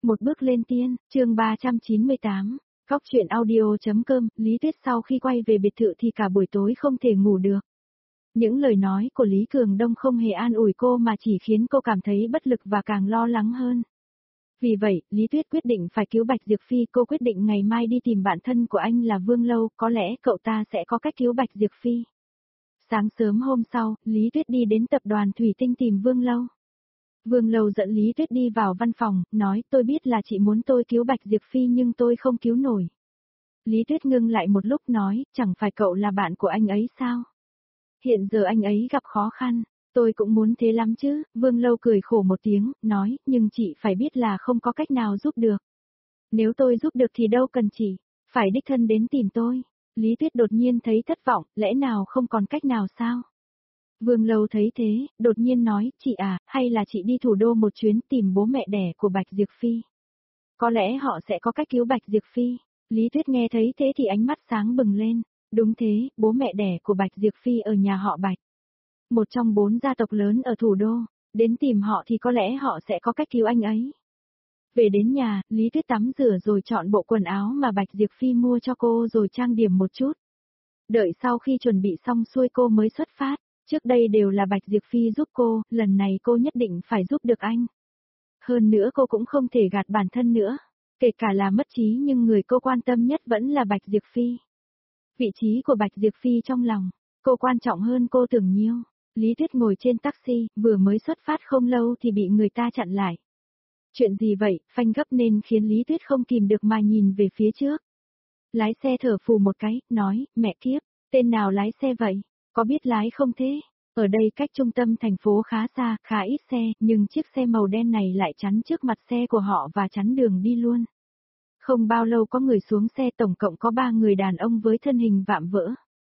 Một bước lên tiên, chương 398, Cóc truyện audio.com, Lý Tuyết sau khi quay về biệt thự thì cả buổi tối không thể ngủ được. Những lời nói của Lý Cường Đông không hề an ủi cô mà chỉ khiến cô cảm thấy bất lực và càng lo lắng hơn. Vì vậy, Lý Tuyết quyết định phải cứu Bạch Diệp Phi, cô quyết định ngày mai đi tìm bạn thân của anh là Vương Lâu, có lẽ cậu ta sẽ có cách cứu Bạch Diệp Phi. Sáng sớm hôm sau, Lý Tuyết đi đến tập đoàn Thủy Tinh tìm Vương Lâu. Vương Lâu dẫn Lý Tuyết đi vào văn phòng, nói tôi biết là chị muốn tôi cứu Bạch Diệp Phi nhưng tôi không cứu nổi. Lý Tuyết ngưng lại một lúc nói, chẳng phải cậu là bạn của anh ấy sao? Hiện giờ anh ấy gặp khó khăn, tôi cũng muốn thế lắm chứ, Vương Lâu cười khổ một tiếng, nói, nhưng chị phải biết là không có cách nào giúp được. Nếu tôi giúp được thì đâu cần chị, phải đích thân đến tìm tôi. Lý Tuyết đột nhiên thấy thất vọng, lẽ nào không còn cách nào sao? Vương Lâu thấy thế, đột nhiên nói, chị à, hay là chị đi thủ đô một chuyến tìm bố mẹ đẻ của Bạch Diệp Phi. Có lẽ họ sẽ có cách cứu Bạch Diệp Phi. Lý Tuyết nghe thấy thế thì ánh mắt sáng bừng lên. Đúng thế, bố mẹ đẻ của Bạch Diệp Phi ở nhà họ Bạch. Một trong 4 gia tộc lớn ở thủ đô, đến tìm họ thì có lẽ họ sẽ có cách cứu anh ấy. Về đến nhà, Lý Tuyết tắm rửa rồi chọn bộ quần áo mà Bạch Diệp Phi mua cho cô rồi trang điểm một chút. Đợi sau khi chuẩn bị xong xuôi cô mới xuất phát. Trước đây đều là Bạch Diệp Phi giúp cô, lần này cô nhất định phải giúp được anh. Hơn nữa cô cũng không thể gạt bản thân nữa. Kể cả là mất trí nhưng người cô quan tâm nhất vẫn là Bạch Diệp Phi. Vị trí của Bạch Diệp Phi trong lòng, cô quan trọng hơn cô tưởng nhiều. Lý Tuyết ngồi trên taxi, vừa mới xuất phát không lâu thì bị người ta chặn lại. Chuyện gì vậy, phanh gấp nên khiến Lý Tuyết không kìm được mà nhìn về phía trước. Lái xe thở phù một cái, nói, mẹ kiếp, tên nào lái xe vậy? Có biết lái không thế? Ở đây cách trung tâm thành phố khá xa, khá ít xe, nhưng chiếc xe màu đen này lại chắn trước mặt xe của họ và chắn đường đi luôn. Không bao lâu có người xuống xe, tổng cộng có 3 người đàn ông với thân hình vạm vỡ.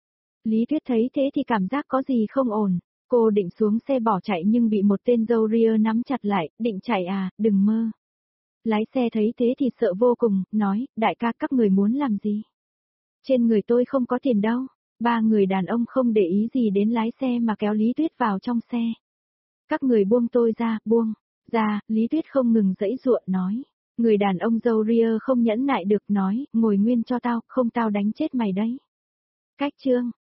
Lý Tuyết thấy thế thì cảm giác có gì không ổn. Cô định xuống xe bỏ chạy nhưng bị một tên râu ria nắm chặt lại, định chạy à, đừng mơ. Lái xe thấy thế thì sợ vô cùng, nói, đại ca các người muốn làm gì? Trên người tôi không có tiền đâu. 3 người đàn ông không để ý gì đến lái xe mà kéo Lý Tuyết vào trong xe. Các người buông tôi ra, buông. Ra, Lý Tuyết không ngừng giãy giụa nói. Người đàn ông râu ria không nhẫn nại được nói, ngồi nguyên cho tao, không tao đánh chết mày đấy. Cách chương.